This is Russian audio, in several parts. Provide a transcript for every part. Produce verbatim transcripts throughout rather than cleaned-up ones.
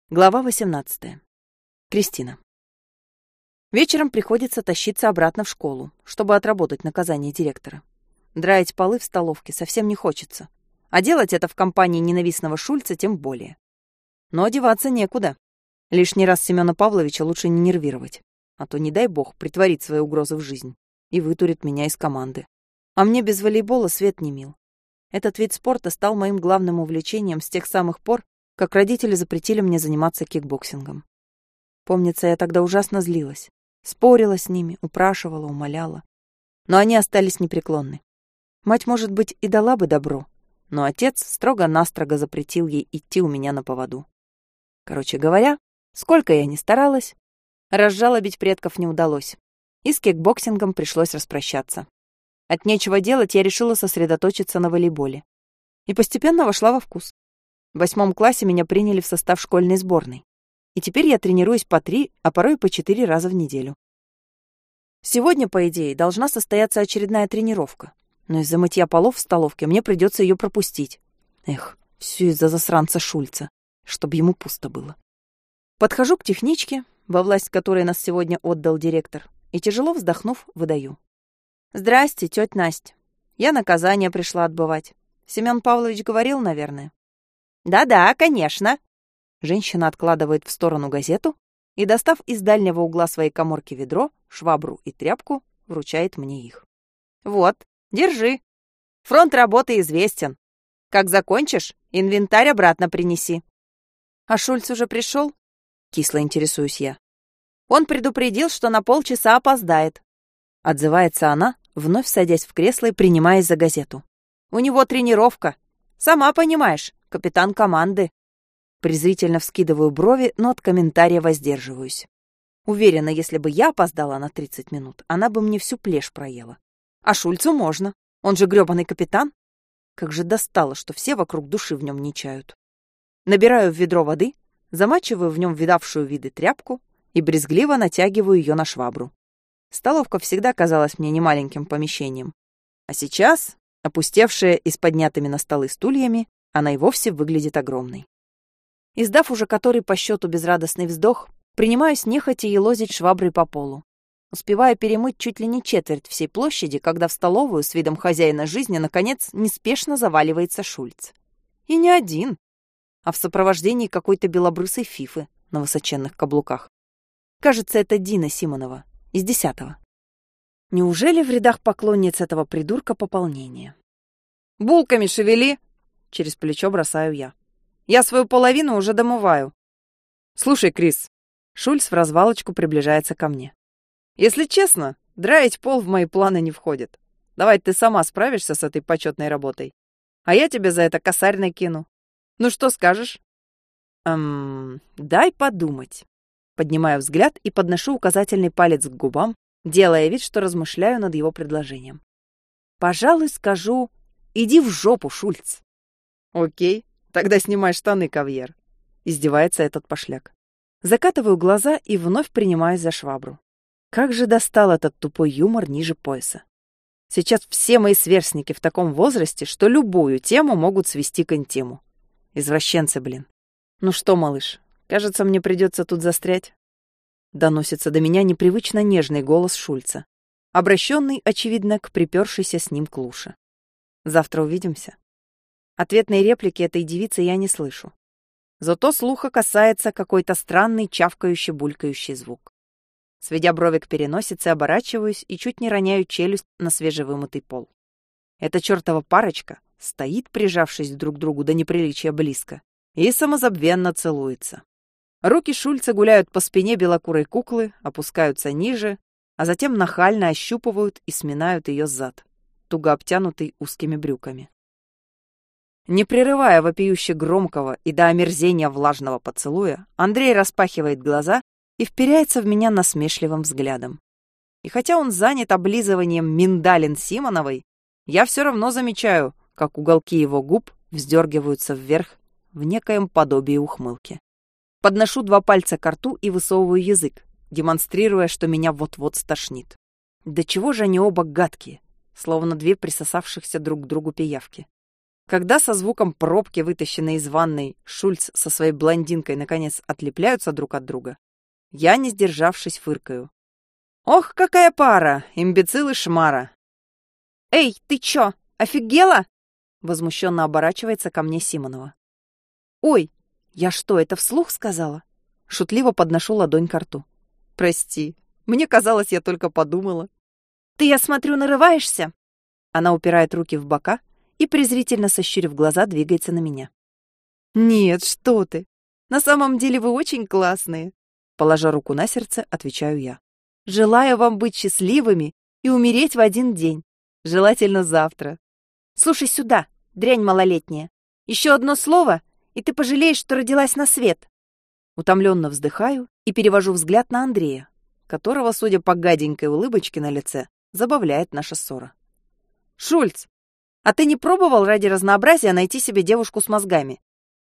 Глава восемнадцатая. Кристина. Вечером приходится тащиться обратно в школу, чтобы отработать наказание директора. Драить полы в столовке совсем не хочется, а делать это в компании ненавистного Шульца тем более. Но одеваться некуда. Лишний раз Семёна Павловича лучше не нервировать, а то, не дай бог, притворит свои угрозы в жизнь и вытурит меня из команды. А мне без волейбола свет не мил. Этот вид спорта стал моим главным увлечением с тех самых пор, как родители запретили мне заниматься кикбоксингом. Помнится, я тогда ужасно злилась. Спорила с ними, упрашивала, умоляла. Но они остались непреклонны. Мать, может быть, и дала бы добро, но отец строго-настрого запретил ей идти у меня на поводу. Короче говоря, сколько я ни старалась, разжалобить предков не удалось, и с кикбоксингом пришлось распрощаться. От нечего делать я решила сосредоточиться на волейболе. И постепенно вошла во вкус. В восьмом классе меня приняли в состав школьной сборной. И теперь я тренируюсь по три, а порой по четыре раза в неделю. Сегодня, по идее, должна состояться очередная тренировка. Но из-за мытья полов в столовке мне придется ее пропустить. Эх, все из-за засранца Шульца, чтобы ему пусто было. Подхожу к техничке, во власть которой нас сегодня отдал директор, и, тяжело вздохнув, выдаю. «Здрасте, тетя Настя. Я наказание пришла отбывать. Семен Павлович говорил, наверное». «Да-да, конечно». Женщина откладывает в сторону газету и, достав из дальнего угла своей каморки ведро, швабру и тряпку, вручает мне их. «Вот, держи. Фронт работы известен. Как закончишь, инвентарь обратно принеси». «А Шульц уже пришел?» — кисло интересуюсь я. «Он предупредил, что на полчаса опоздает», — отзывается она, вновь садясь в кресло и принимаясь за газету. «У него тренировка. Сама понимаешь, капитан команды». Презрительно вскидываю брови, но от комментария воздерживаюсь. Уверена, если бы я опоздала на тридцать минут, она бы мне всю плешь проела. А Шульцу можно. Он же грёбаный капитан. Как же достало, что все вокруг души в нем не чают. Набираю в ведро воды, замачиваю в нем видавшую виды тряпку и брезгливо натягиваю ее на швабру. Столовка всегда казалась мне немаленьким помещением. А сейчас, опустевшая и с поднятыми на столы стульями, она и вовсе выглядит огромной. Издав уже который по счету безрадостный вздох, принимаюсь нехотя елозить шваброй по полу. Успеваю перемыть чуть ли не четверть всей площади, когда в столовую с видом хозяина жизни, наконец, неспешно заваливается Шульц. И не один, а в сопровождении какой-то белобрысой фифы на высоченных каблуках. Кажется, это Дина Симонова из десятого. Неужели в рядах поклонниц этого придурка пополнение? «Булками шевели!» — через плечо бросаю я. «Я свою половину уже домываю». «Слушай, Крис», — Шульц в развалочку приближается ко мне. «Если честно, драить пол в мои планы не входит. Давай ты сама справишься с этой почетной работой, а я тебе за это косарь накину. Ну что скажешь?» «Эм, дай подумать». Поднимаю взгляд и подношу указательный палец к губам, делая вид, что размышляю над его предложением. «Пожалуй, скажу, иди в жопу, Шульц». «Окей, тогда снимай штаны, кавьер», — издевается этот пошляк. Закатываю глаза и вновь принимаюсь за швабру. Как же достал этот тупой юмор ниже пояса. Сейчас все мои сверстники в таком возрасте, что любую тему могут свести к интиму. Извращенцы, блин. Ну что, малыш, кажется, мне придется тут застрять. Доносится до меня непривычно нежный голос Шульца, обращенный, очевидно, к припершейся с ним клуше. Завтра увидимся. Ответной реплики этой девицы я не слышу. Зато слуха касается какой-то странный чавкающий-булькающий звук. Сведя брови к переносице, оборачиваюсь и чуть не роняю челюсть на свежевымытый пол. Эта чертова парочка стоит, прижавшись друг к другу до неприличия близко, и самозабвенно целуется. Руки Шульца гуляют по спине белокурой куклы, опускаются ниже, а затем нахально ощупывают и сминают ее зад, туго обтянутый узкими брюками. Не прерывая вопиюще громкого и до омерзения влажного поцелуя, Андрей распахивает глаза и вперяется в меня насмешливым взглядом. И хотя он занят облизыванием миндалин Симоновой, я все равно замечаю, как уголки его губ вздергиваются вверх в некоем подобии ухмылки. Подношу два пальца к рту и высовываю язык, демонстрируя, что меня вот-вот стошнит. Да чего же они оба гадкие, словно две присосавшихся друг к другу пиявки. Когда со звуком пробки, вытащенной из ванной, Шульц со своей блондинкой наконец отлепляются друг от друга, я, не сдержавшись, фыркаю. Ох, какая пара! Имбецил и шмара! Эй, ты чё, офигела? Возмущенно оборачивается ко мне Симонова. Ой, я что, это вслух сказала? Шутливо подношу ладонь ко рту. Прости, мне казалось, я только подумала. Ты, я смотрю, нарываешься? Она упирает руки в бока и, презрительно сощурив глаза, двигается на меня. Нет, что ты. На самом деле вы очень классные. Положа руку на сердце, отвечаю я. Желаю вам быть счастливыми и умереть в один день. Желательно завтра. Слушай сюда, дрянь малолетняя. Еще одно слово, и ты пожалеешь, что родилась на свет. Утомленно вздыхаю и перевожу взгляд на Андрея, которого, судя по гаденькой улыбочке на лице, забавляет наша ссора. Шульц, а ты не пробовал ради разнообразия найти себе девушку с мозгами?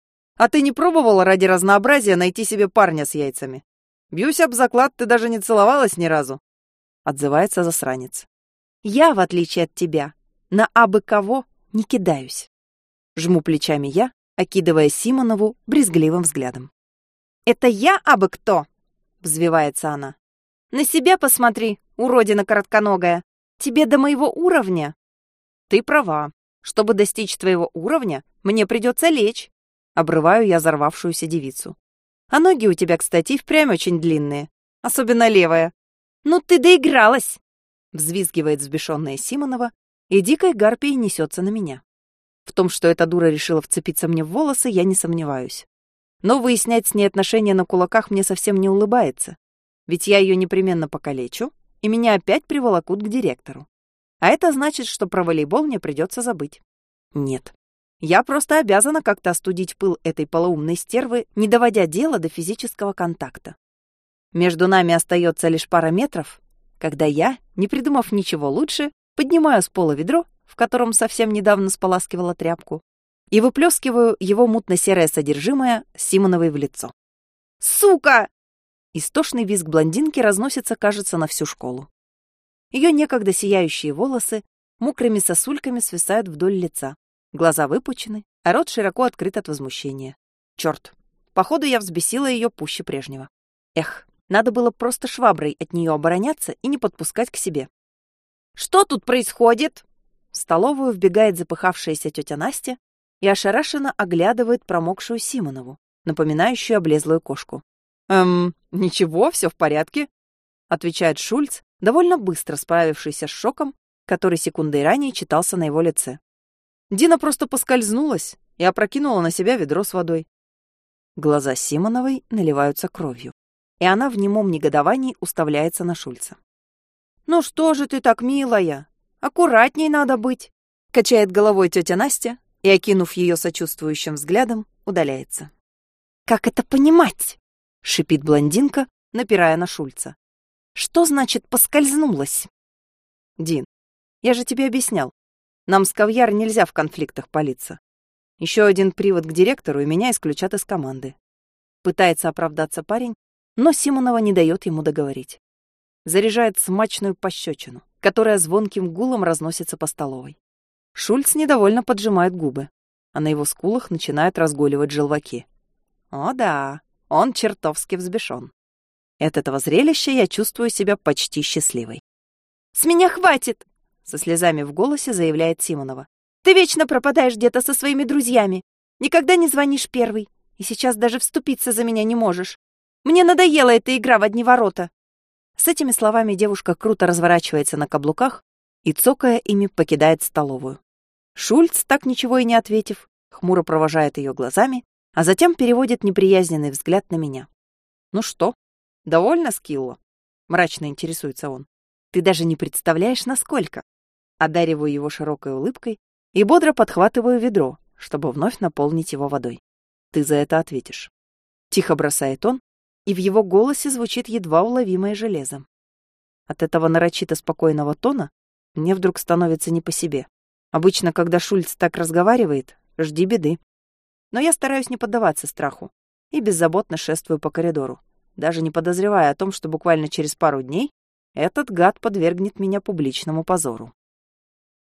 А ты не пробовал ради разнообразия найти себе парня с яйцами? Бьюсь об заклад, ты даже не целовалась ни разу. Отзывается засранец. Я, в отличие от тебя, на абы кого не кидаюсь. Жму плечами я, окидывая Симонову брезгливым взглядом. Это я абы кто? Взвивается она. На себя посмотри, уродина коротконогая. Тебе до моего уровня? Ты права. Чтобы достичь твоего уровня, мне придется лечь. Обрываю я взорвавшуюся девицу. А ноги у тебя, кстати, и впрямь очень длинные. Особенно левая. Ну ты доигралась! Взвизгивает взбешенная Симонова и дикой гарпией несется на меня. В том, что эта дура решила вцепиться мне в волосы, я не сомневаюсь. Но выяснять с ней отношения на кулаках мне совсем не улыбается. Ведь я ее непременно покалечу, и меня опять приволокут к директору. А это значит, что про волейбол мне придется забыть. Нет. Я просто обязана как-то остудить пыл этой полоумной стервы, не доводя дело до физического контакта. Между нами остается лишь пара метров, когда я, не придумав ничего лучше, поднимаю с пола ведро, в котором совсем недавно споласкивала тряпку, и выплескиваю его мутно-серое содержимое Симоновой в лицо. «Сука!» Истошный визг блондинки разносится, кажется, на всю школу. Ее некогда сияющие волосы мокрыми сосульками свисают вдоль лица. Глаза выпучены, а рот широко открыт от возмущения. Черт, походу я взбесила ее пуще прежнего. Эх, надо было просто шваброй от нее обороняться и не подпускать к себе. «Что тут происходит?» В столовую вбегает запыхавшаяся тетя Настя и ошарашенно оглядывает промокшую Симонову, напоминающую облезлую кошку. «Эм, ничего, все в порядке», — отвечает Шульц, довольно быстро справившийся с шоком, который секундой ранее читался на его лице. Дина просто поскользнулась и опрокинула на себя ведро с водой. Глаза Симоновой наливаются кровью, и она в немом негодовании уставляется на Шульца. «Ну что же ты так, милая? Аккуратней надо быть!» — качает головой тетя Настя и, окинув ее сочувствующим взглядом, удаляется. «Как это понимать?» — шипит блондинка, напирая на Шульца. «Что значит поскользнулась?» «Дин, я же тебе объяснял. Нам с Кавьяр нельзя в конфликтах палиться. Еще один привод к директору, и меня исключат из команды». Пытается оправдаться парень, но Симонова не дает ему договорить. Заряжает смачную пощечину, которая звонким гулом разносится по столовой. Шульц недовольно поджимает губы, а на его скулах начинают разгуливать желваки. О да, он чертовски взбешен. От этого зрелища я чувствую себя почти счастливой. «С меня хватит!» — со слезами в голосе заявляет Симонова. «Ты вечно пропадаешь где-то со своими друзьями. Никогда не звонишь первый. И сейчас даже вступиться за меня не можешь. Мне надоела эта игра в одни ворота». С этими словами девушка круто разворачивается на каблуках и, цокая ими, покидает столовую. Шульц, так ничего и не ответив, хмуро провожает ее глазами, а затем переводит неприязненный взгляд на меня. «Ну что, довольно, Скилла?» — мрачно интересуется он. «Ты даже не представляешь, насколько». Одариваю его широкой улыбкой и бодро подхватываю ведро, чтобы вновь наполнить его водой. «Ты за это ответишь». Тихо бросает он, и в его голосе звучит едва уловимое железо. От этого нарочито спокойного тона мне вдруг становится не по себе. Обычно, когда Шульц так разговаривает, жди беды. Но я стараюсь не поддаваться страху и беззаботно шествую по коридору, даже не подозревая о том, что буквально через пару дней этот гад подвергнет меня публичному позору.